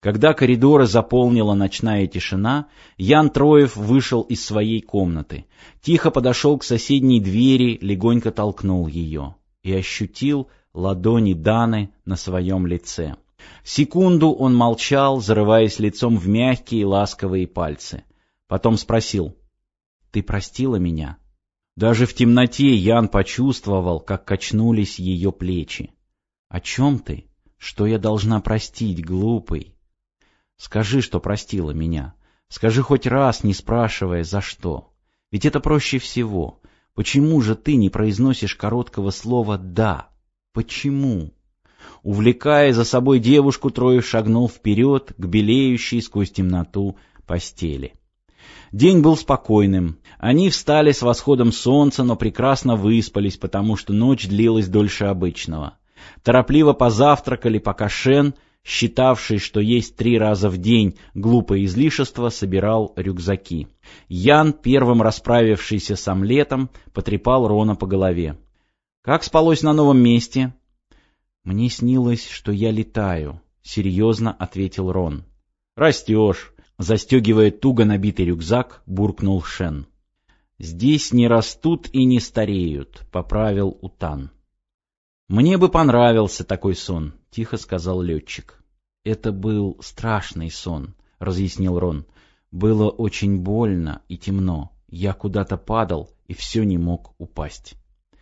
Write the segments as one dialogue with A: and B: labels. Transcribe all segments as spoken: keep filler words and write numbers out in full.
A: Когда коридоры заполнила ночная тишина, Ян Троев вышел из своей комнаты, тихо подошел к соседней двери, легонько толкнул ее и ощутил ладони Даны на своем лице. Секунду он молчал, зарываясь лицом в мягкие ласковые пальцы. Потом спросил: «Ты простила меня?» Даже в темноте Ян почувствовал, как качнулись ее плечи. «О чем ты? Что я должна простить, глупый? Скажи, что простила меня. Скажи хоть раз, не спрашивая, за что. Ведь это проще всего. Почему же ты не произносишь короткого слова «да»? Почему?» Увлекая за собой девушку, Троев шагнул вперед к белеющей сквозь темноту постели. День был спокойным. Они встали с восходом солнца, но прекрасно выспались, потому что ночь длилась дольше обычного. Торопливо позавтракали, пока Шен, считавший, что есть три раза в день глупое излишество, собирал рюкзаки. Ян, первым расправившийся с омлетом, потрепал Рона по голове. «Как спалось на новом месте?» «Мне снилось, что я летаю», — серьезно ответил Рон. «Растешь», — застегивая туго набитый рюкзак, буркнул Шен. «Здесь не растут и не стареют», — поправил Утан. «Мне бы понравился такой сон», — тихо сказал летчик. «Это был страшный сон», — разъяснил Рон. «Было очень больно и темно. Я куда-то падал и все не мог упасть».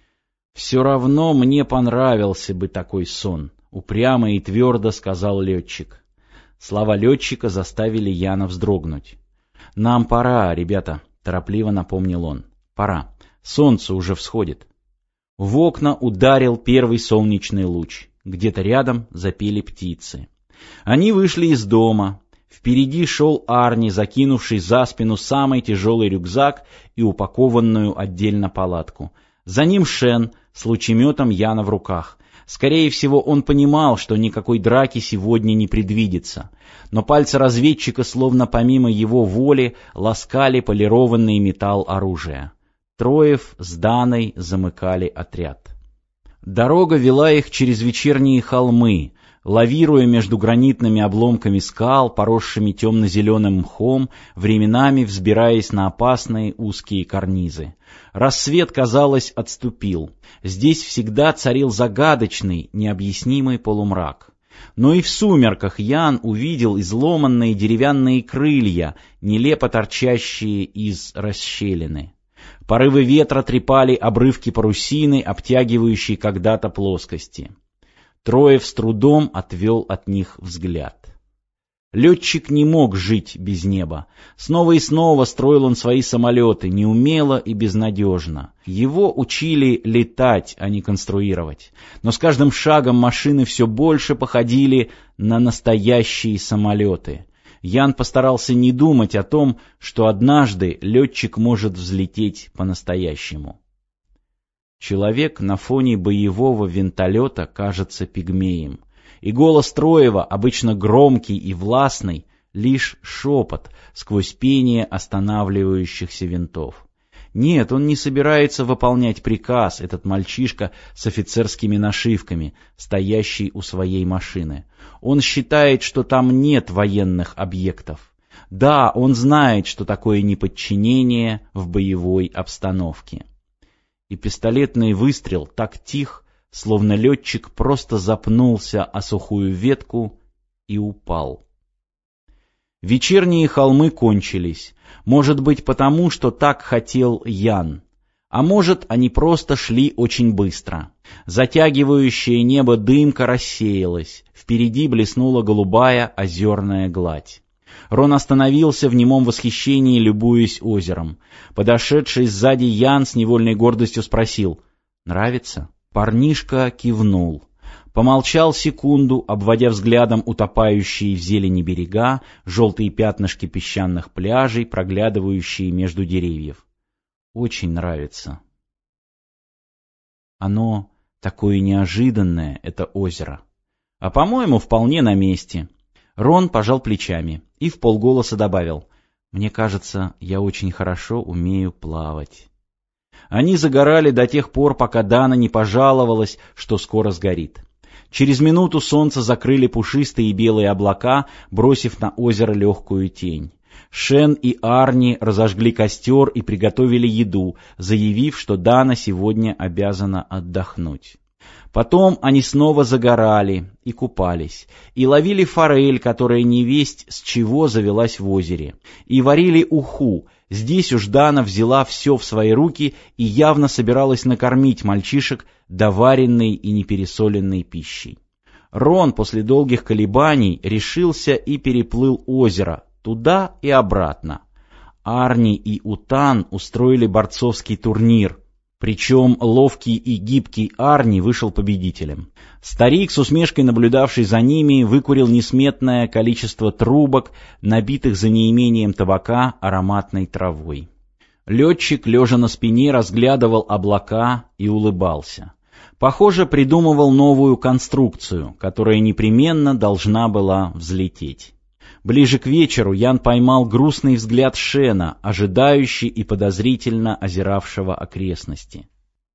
A: «Все равно мне понравился бы такой сон», — упрямо и твердо сказал летчик. Слова летчика заставили Яна вздрогнуть. «Нам пора, ребята», — торопливо напомнил он. «Пора. Солнце уже всходит». В окна ударил первый солнечный луч. Где-то рядом запели птицы. Они вышли из дома. Впереди шел Арни, закинувший за спину самый тяжелый рюкзак и упакованную отдельно палатку. За ним Шен с лучеметом Яна в руках. Скорее всего, он понимал, что никакой драки сегодня не предвидится. Но пальцы разведчика, словно помимо его воли, ласкали полированный металл оружия. Троев с Даной замыкали отряд. Дорога вела их через вечерние холмы, лавируя между гранитными обломками скал, поросшими темно-зеленым мхом, временами взбираясь на опасные узкие карнизы. Рассвет, казалось, отступил. Здесь всегда царил загадочный, необъяснимый полумрак. Но и в сумерках Ян увидел изломанные деревянные крылья, нелепо торчащие из расщелины. Порывы ветра трепали обрывки парусины, обтягивающей когда-то плоскости. Троев с трудом отвел от них взгляд. Летчик не мог жить без неба. Снова и снова строил он свои самолеты, неумело и безнадежно. Его учили летать, а не конструировать. Но с каждым шагом машины все больше походили на настоящие самолеты. Ян постарался не думать о том, что однажды летчик может взлететь по-настоящему. Человек на фоне боевого винтолета кажется пигмеем. И голос Троева, обычно громкий и властный, лишь шепот сквозь пение останавливающихся винтов. Нет, он не собирается выполнять приказ, этот мальчишка с офицерскими нашивками, стоящий у своей машины. Он считает, что там нет военных объектов. Да, он знает, что такое неподчинение в боевой обстановке. И пистолетный выстрел так тих, словно летчик просто запнулся о сухую ветку и упал. Вечерние холмы кончились. Может быть, потому, что так хотел Ян. А может, они просто шли очень быстро. Затягивающее небо дымка рассеялась. Впереди блеснула голубая озерная гладь. Рон остановился в немом восхищении, любуясь озером. Подошедший сзади Ян с невольной гордостью спросил: «Нравится?» Парнишка кивнул. Помолчал секунду, обводя взглядом утопающие в зелени берега, желтые пятнышки песчаных пляжей, проглядывающие между деревьев. «Очень нравится». Оно такое неожиданное, это озеро. А, по-моему, вполне на месте. Рон пожал плечами и вполголоса добавил: «Мне кажется, я очень хорошо умею плавать». Они загорали до тех пор, пока Дана не пожаловалась, что скоро сгорит. Через минуту солнце закрыли пушистые и белые облака, бросив на озеро легкую тень. Шен и Арни разожгли костер и приготовили еду, заявив, что Дана сегодня обязана отдохнуть. Потом они снова загорали и купались, и ловили форель, которая невесть с чего завелась в озере, и варили уху. Здесь уж Дана взяла все в свои руки и явно собиралась накормить мальчишек доваренной и непересоленной пищей. Рон после долгих колебаний решился и переплыл озеро, туда и обратно. Арни и Утан устроили борцовский турнир, причем ловкий и гибкий Арни вышел победителем. Старик, с усмешкой наблюдавший за ними, выкурил несметное количество трубок, набитых за неимением табака ароматной травой. Летчик, лежа на спине, разглядывал облака и улыбался. Похоже, придумывал новую конструкцию, которая непременно должна была взлететь. Ближе к вечеру Ян поймал грустный взгляд Шена, ожидающий и подозрительно озиравшего окрестности.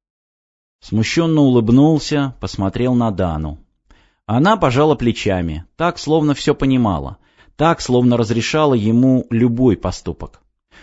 A: Смущенно улыбнулся, посмотрел на Дану. Она пожала плечами, так, словно все понимала, так, словно разрешала ему любой поступок.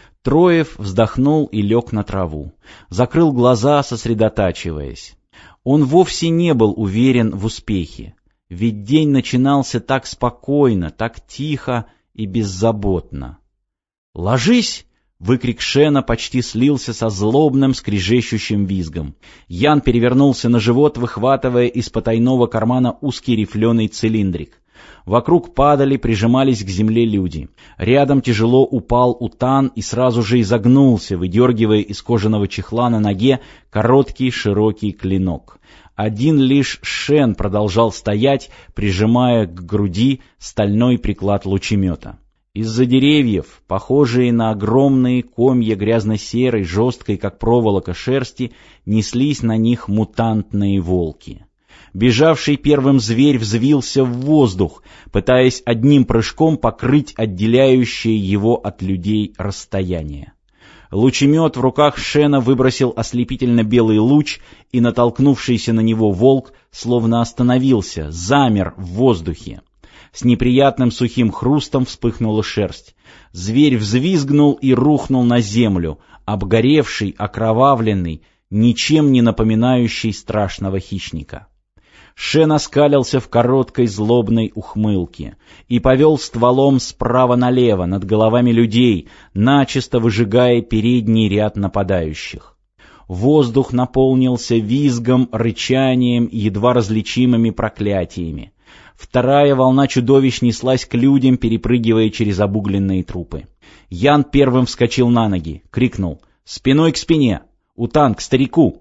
A: Троев вздохнул и лег на траву, закрыл глаза, сосредотачиваясь. Он вовсе не был уверен в успехе. Ведь день начинался так спокойно, так тихо и беззаботно. «Ложись!» — выкрик Шена почти слился со злобным скрежещущим визгом. Ян перевернулся на живот, выхватывая из потайного кармана узкий рифленый цилиндрик. Вокруг падали, прижимались к земле люди. Рядом тяжело упал Утан и сразу же изогнулся, выдергивая из кожаного чехла на ноге короткий широкий клинок. Один лишь Шен продолжал стоять, прижимая к груди стальной приклад лучемета. Из-за деревьев, похожие на огромные комья грязно-серой, жесткой, как проволока, шерсти, неслись на них мутантные волки. Бежавший первым зверь взвился в воздух, пытаясь одним прыжком покрыть отделяющее его от людей расстояние. Лучемет в руках Шена выбросил ослепительно белый луч, и натолкнувшийся на него волк словно остановился, замер в воздухе. С неприятным сухим хрустом вспыхнула шерсть. Зверь взвизгнул и рухнул на землю, обгоревший, окровавленный, ничем не напоминающий страшного хищника. Шен оскалился в короткой злобной ухмылке и повел стволом справа налево над головами людей, начисто выжигая передний ряд нападающих. Воздух наполнился визгом, рычанием и едва различимыми проклятиями. Вторая волна чудовищ неслась к людям, перепрыгивая через обугленные трупы. Ян первым вскочил на ноги, крикнул «Спиной к спине! Утан, к старику!»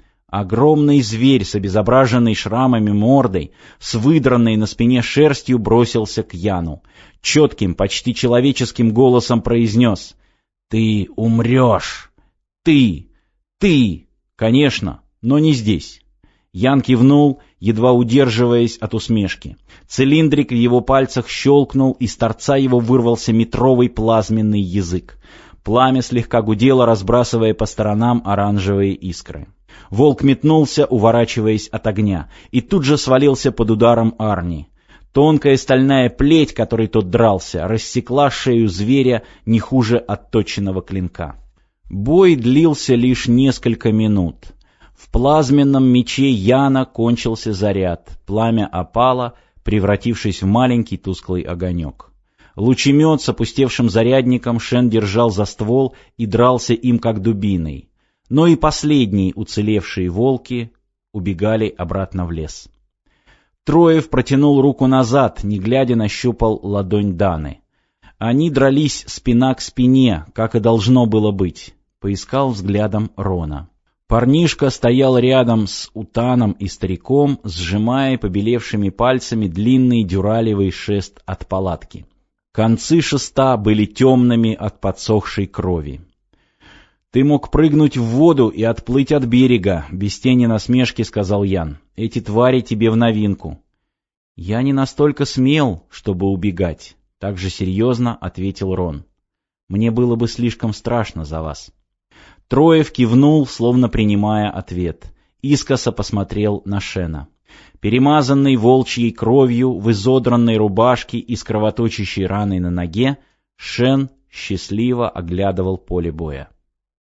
A: Огромный зверь с обезображенной шрамами мордой, с выдранной на спине шерстью, бросился к Яну. Четким, почти человеческим голосом произнес: «Ты умрешь! Ты! Ты! Конечно, но не здесь!» Ян кивнул, едва удерживаясь от усмешки. Цилиндрик в его пальцах щелкнул, из торца его вырвался метровый плазменный язык. Пламя слегка гудело, разбрасывая по сторонам оранжевые искры. Волк метнулся, уворачиваясь от огня, и тут же свалился под ударом Арни. Тонкая стальная плеть, которой тот дрался, рассекла шею зверя не хуже отточенного клинка. Бой длился лишь несколько минут. В плазменном мече Яна кончился заряд, пламя опало, превратившись в маленький тусклый огонек. Лучемет с опустевшим зарядником Шен держал за ствол и дрался им как дубиной. Но и последние уцелевшие волки убегали обратно в лес. Троев протянул руку назад, не глядя нащупал ладонь Даны. Они дрались спина к спине, как и должно было быть. Поискал взглядом Рона. Парнишка стоял рядом с Утаном и стариком, сжимая побелевшими пальцами длинный дюралевый шест от палатки. Концы шеста были темными от подсохшей крови. «Ты мог прыгнуть в воду и отплыть от берега», — без тени насмешки сказал Ян. «Эти твари тебе в новинку». «Я не настолько смел, чтобы убегать», — так же серьезно ответил Рон. «Мне было бы слишком страшно за вас». Троев кивнул, словно принимая ответ. Искоса посмотрел на Шена. Перемазанный волчьей кровью, в изодранной рубашке и с кровоточащей раной на ноге, Шен счастливо оглядывал поле боя.